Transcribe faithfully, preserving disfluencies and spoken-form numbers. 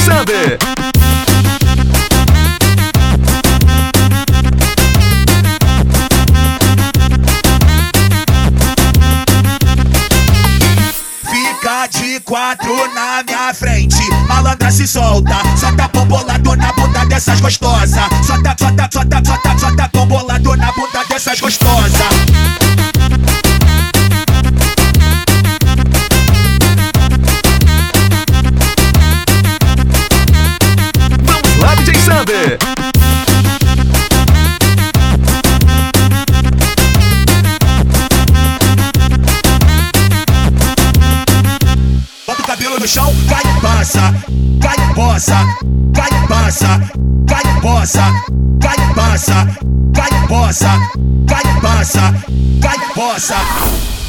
Sander. Fica de quatro na minha frente, malandra se solta, solta bombolado na bunda dessas gostosas, solta, solta, solta, solta, solta bombolado na bunda dessas gostosas. Vamos lá, D J Sander. Bota o cabelo no chão, vai e passa, vai e poça, vai e passa, vai e poça, vai e passa, vai e poça, vai e passa, vai e poça.